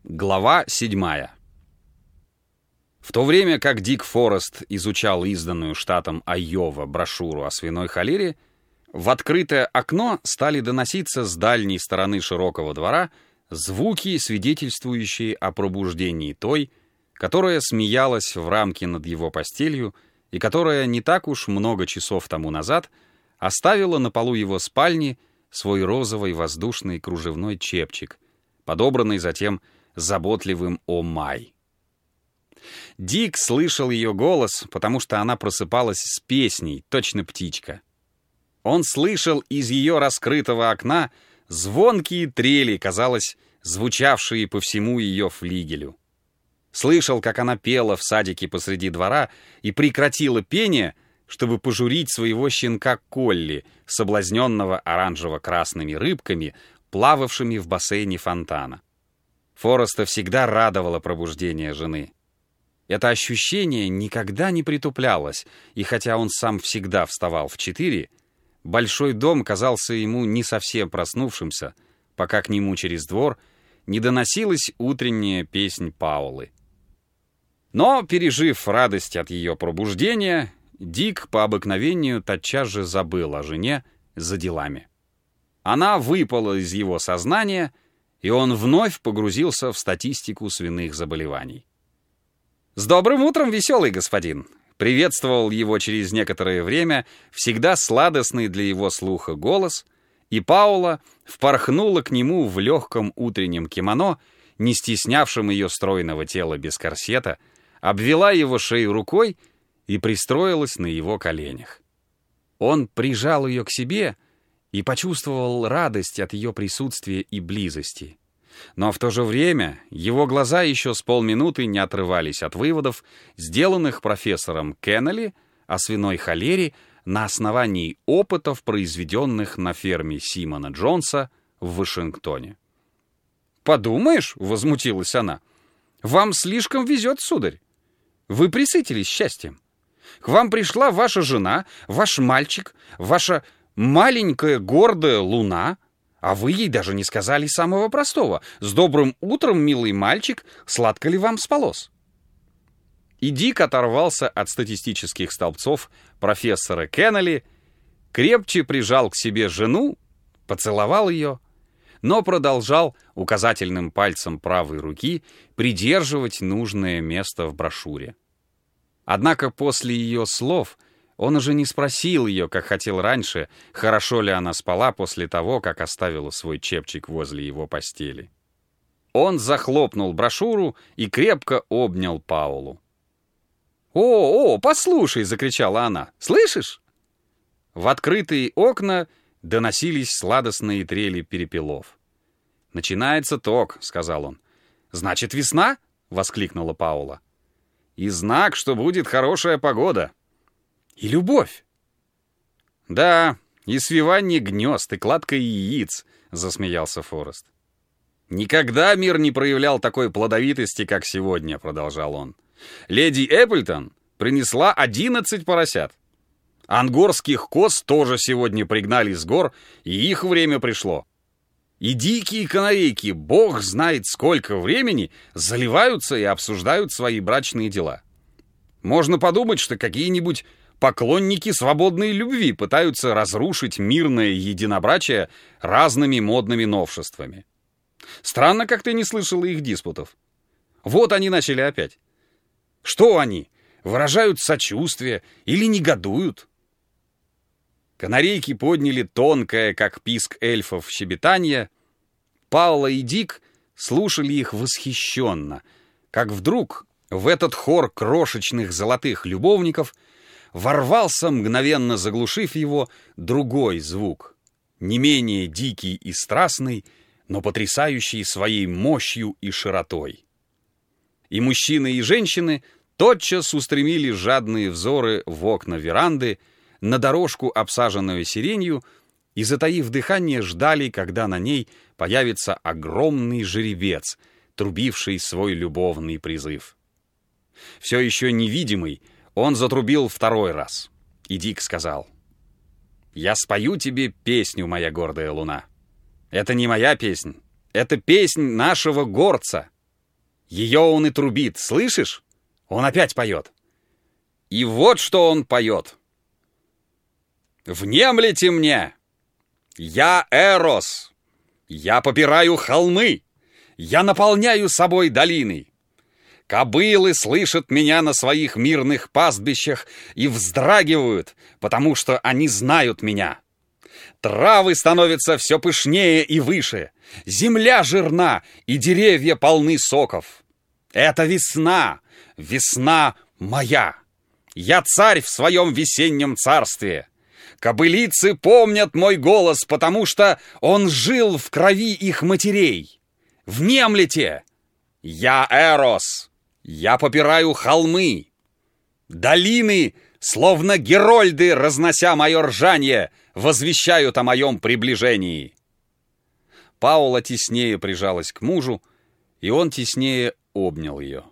Глава 7. В то время как Дик Форест изучал изданную штатом Айова брошюру о свиной холере, в открытое окно стали доноситься с дальней стороны широкого двора звуки, свидетельствующие о пробуждении той, которая смеялась в рамке над его постелью и которая не так уж много часов тому назад оставила на полу его спальни свой розовый воздушный кружевной чепчик, подобранный затем заботливым О-Май. Дик слышал ее голос, потому что она просыпалась с песней, точно птичка. Он слышал из ее раскрытого окна звонкие трели, казалось, звучавшие по всему ее флигелю. Слышал, как она пела в садике посреди двора и прекратила пение, чтобы пожурить своего щенка Колли, соблазненного оранжево-красными рыбками, плававшими в бассейне фонтана. Фореста всегда радовало пробуждение жены. Это ощущение никогда не притуплялось, и хотя он сам всегда вставал в 4, большой дом казался ему не совсем проснувшимся, пока к нему через двор не доносилась утренняя песнь Паулы. Но, пережив радость от ее пробуждения, Дик по обыкновению тотчас же забыл о жене за делами. Она выпала из его сознания, и он вновь погрузился в статистику свиных заболеваний. «С добрым утром, веселый господин!» — приветствовал его через некоторое время всегда сладостный для его слуха голос, и Паула впорхнула к нему в легком утреннем кимоно, не стеснявшем ее стройного тела без корсета, обвела его шею рукой и пристроилась на его коленях. Он прижал ее к себе и почувствовал радость от ее присутствия и близости. Но в то же время его глаза еще с полминуты не отрывались от выводов, сделанных профессором Кеннелли о свиной холере на основании опытов, произведенных на ферме Симона Джонса в Вашингтоне. «Подумаешь», — возмутилась она, — «вам слишком везет, сударь. Вы пресытились счастьем. К вам пришла ваша жена, ваш мальчик, ваша маленькая гордая луна, а вы ей даже не сказали самого простого: «С добрым утром, милый мальчик, сладко ли вам спалось?» И Дик оторвался от статистических столбцов профессора Кеннелли, крепче прижал к себе жену, поцеловал ее, но продолжал указательным пальцем правой руки придерживать нужное место в брошюре. Однако после ее слов он уже не спросил ее, как хотел раньше, хорошо ли она спала после того, как оставила свой чепчик возле его постели. Он захлопнул брошюру и крепко обнял Паулу. «О, послушай!» — закричала она. «Слышишь?» В открытые окна доносились сладостные трели перепелов. «Начинается ток», — сказал он. «Значит, весна?» — воскликнула Паула. «И знак, что будет хорошая погода. И любовь». «Да, и свивание гнезд, и кладка яиц», — засмеялся Форест. «Никогда мир не проявлял такой плодовитости, как сегодня», — продолжал он. «Леди Эпплтон принесла 11 поросят. Ангорских коз тоже сегодня пригнали с гор, и их время пришло. И дикие канарейки, бог знает сколько времени, заливаются и обсуждают свои брачные дела. Можно подумать, что какие-нибудь поклонники свободной любви пытаются разрушить мирное единобрачие разными модными новшествами. Странно, как ты не слышала их диспутов. Вот они начали опять. Что они? Выражают сочувствие или негодуют?» Канарейки подняли тонкое, как писк эльфов, щебетанье. Паула и Дик слушали их восхищенно, как вдруг в этот хор крошечных золотых любовников ворвался, мгновенно заглушив его, другой звук, не менее дикий и страстный, но потрясающий своей мощью и широтой. И мужчины, и женщины тотчас устремили жадные взоры в окна веранды, на дорожку, обсаженную сиренью, и, затаив дыхание, ждали, когда на ней появится огромный жеребец, трубивший свой любовный призыв. Все еще невидимый, он затрубил второй раз, и Дик сказал: «Я спою тебе песню, моя гордая луна. Это не моя песнь, это песнь нашего горца. Ее он и трубит, слышишь? Он опять поет. И вот что он поет. «Внемлите мне! Я Эрос! Я попираю холмы! Я наполняю собой долины! Кобылы слышат меня на своих мирных пастбищах и вздрагивают, потому что они знают меня. Травы становятся все пышнее и выше, земля жирна, и деревья полны соков. Это весна, весна моя. Я царь в своем весеннем царстве. Кобылицы помнят мой голос, потому что он жил в крови их матерей. Внемлите! Я Эрос! Я попираю холмы! Долины, словно герольды, разнося мое ржанье, возвещают о моем приближении. Паула теснее прижалась к мужу, и он теснее обнял ее.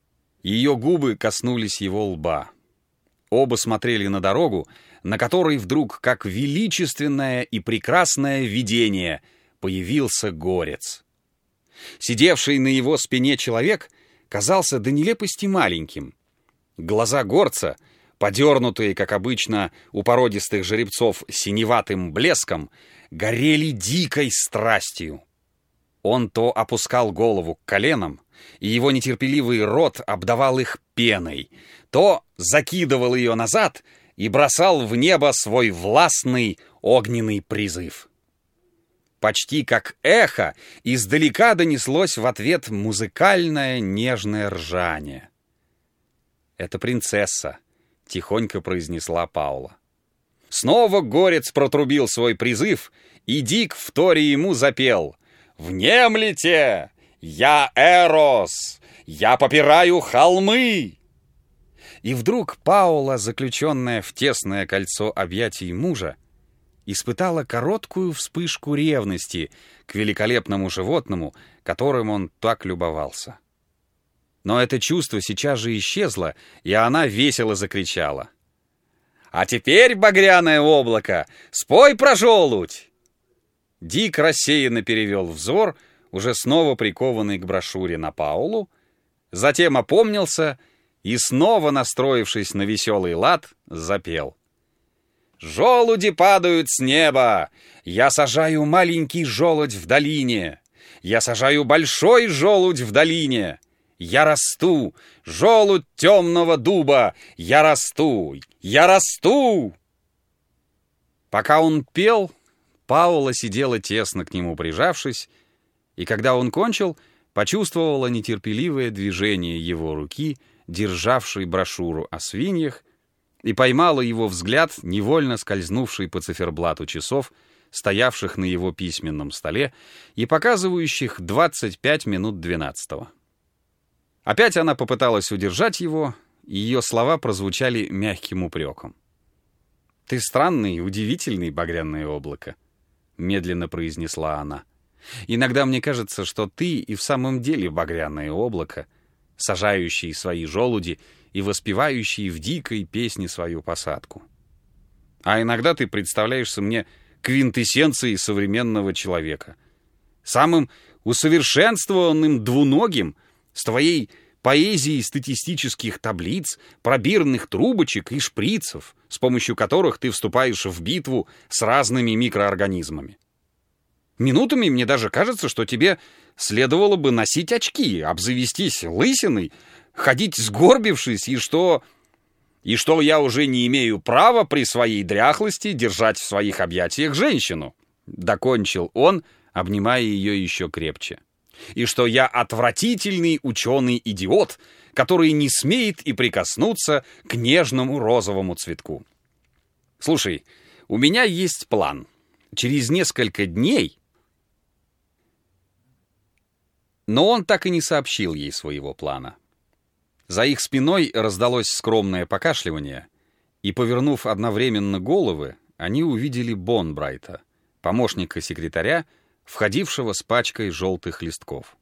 Ее губы коснулись его лба. Оба смотрели на дорогу, на которой вдруг, как величественное и прекрасное видение, появился горец. Сидевший на его спине человек казался до нелепости маленьким. Глаза горца, подернутые, как обычно, у породистых жеребцов синеватым блеском, горели дикой страстью. Он то опускал голову к коленам, и его нетерпеливый рот обдавал их пеной, то закидывал ее назад и бросал в небо свой властный огненный призыв. Почти как эхо издалека донеслось в ответ музыкальное нежное ржание. «Это принцесса», — тихонько произнесла Паула. Снова горец протрубил свой призыв, и Дик, вторя ему, запел: «Внемлите! Я Эрос! Я попираю холмы!» И вдруг Паула, заключенная в тесное кольцо объятий мужа, испытала короткую вспышку ревности к великолепному животному, которым он так любовался. Но это чувство сейчас же исчезло, и она весело закричала: «А теперь, багряное облако, спой про желудь!» Дик рассеянно перевел взор, уже снова прикованный к брошюре, на Паулу, затем опомнился и, снова настроившись на веселый лад, запел: «Желуди падают с неба! Я сажаю маленький желудь в долине! Я сажаю большой желудь в долине! Я расту, желудь темного дуба! Я расту! Я расту!» Пока он пел, Паула сидела тесно к нему прижавшись, и когда он кончил, почувствовала нетерпеливое движение его руки, державшей брошюру о свиньях, и поймала его взгляд, невольно скользнувший по циферблату часов, стоявших на его письменном столе и показывающих 25 минут 12. Опять она попыталась удержать его, и ее слова прозвучали мягким упреком. «Ты странный, удивительный, багряное облако», — медленно произнесла она. «Иногда мне кажется, что ты и в самом деле багряное облако, сажающий свои желуди и воспевающий в дикой песне свою посадку. А иногда ты представляешься мне квинтэссенцией современного человека, самым усовершенствованным двуногим, с твоей поэзией статистических таблиц, пробирных трубочек и шприцев, с помощью которых ты вступаешь в битву с разными микроорганизмами. Минутами мне даже кажется, что тебе следовало бы носить очки, обзавестись лысиной, ходить сгорбившись, и что я уже не имею права при своей дряхлости держать в своих объятиях женщину», — докончил он, обнимая ее еще крепче. «И что я отвратительный ученый-идиот, который не смеет и прикоснуться к нежному розовому цветку. Слушай, у меня есть план. Через несколько дней...» Но он так и не сообщил ей своего плана. За их спиной раздалось скромное покашливание, и, повернув одновременно головы, они увидели Бонбрайта, помощника секретаря, входившего с пачкой желтых листков.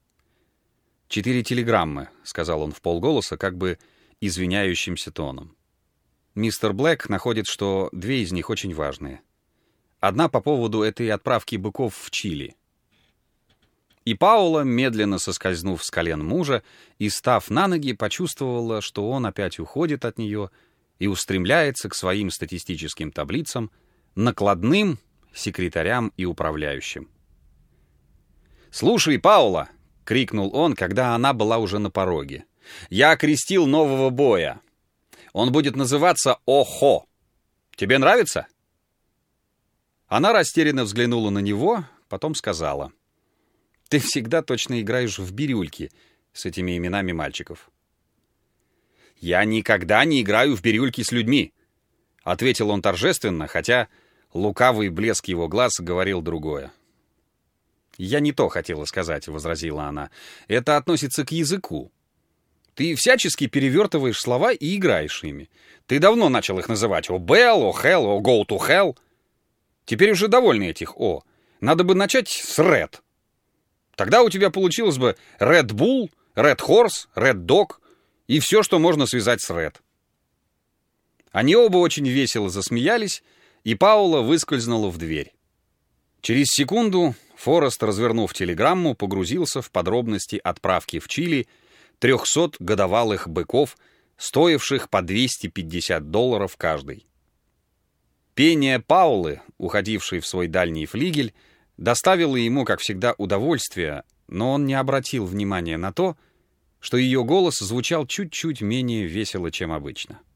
4 телеграммы», — сказал он вполголоса, как бы извиняющимся тоном. «Мистер Блэк находит, что 2 из них очень важные. Одна по поводу этой отправки быков в Чили». И Паула, медленно соскользнув с колен мужа и став на ноги, почувствовала, что он опять уходит от нее и устремляется к своим статистическим таблицам, накладным, секретарям и управляющим. «Слушай, Паула!» — крикнул он, когда она была уже на пороге. «Я окрестил нового боя. Он будет называться Охо. Тебе нравится?» Она растерянно взглянула на него, потом сказала: «Ты всегда точно играешь в бирюльки с этими именами мальчиков». «Я никогда не играю в бирюльки с людьми», — ответил он торжественно, хотя лукавый блеск его глаз говорил другое. «Я не то хотела сказать», — возразила она. «Это относится к языку. Ты всячески перевертываешь слова и играешь ими. Ты давно начал их называть «О Белл», «О Hell», «О Go to Hell». Теперь уже довольны этих «О». Надо бы начать с «Red». Тогда у тебя получилось бы Red Bull, Red Horse, Red Dog и все, что можно связать с Red. Они оба очень весело засмеялись, и Паула выскользнула в дверь. Через секунду Форест, развернув телеграмму, погрузился в подробности отправки в Чили 300 годовалых быков, стоивших по $250 каждый. Пение Паулы, уходившей в свой дальний флигель, доставило ему, как всегда, удовольствие, но он не обратил внимания на то, что ее голос звучал чуть-чуть менее весело, чем обычно.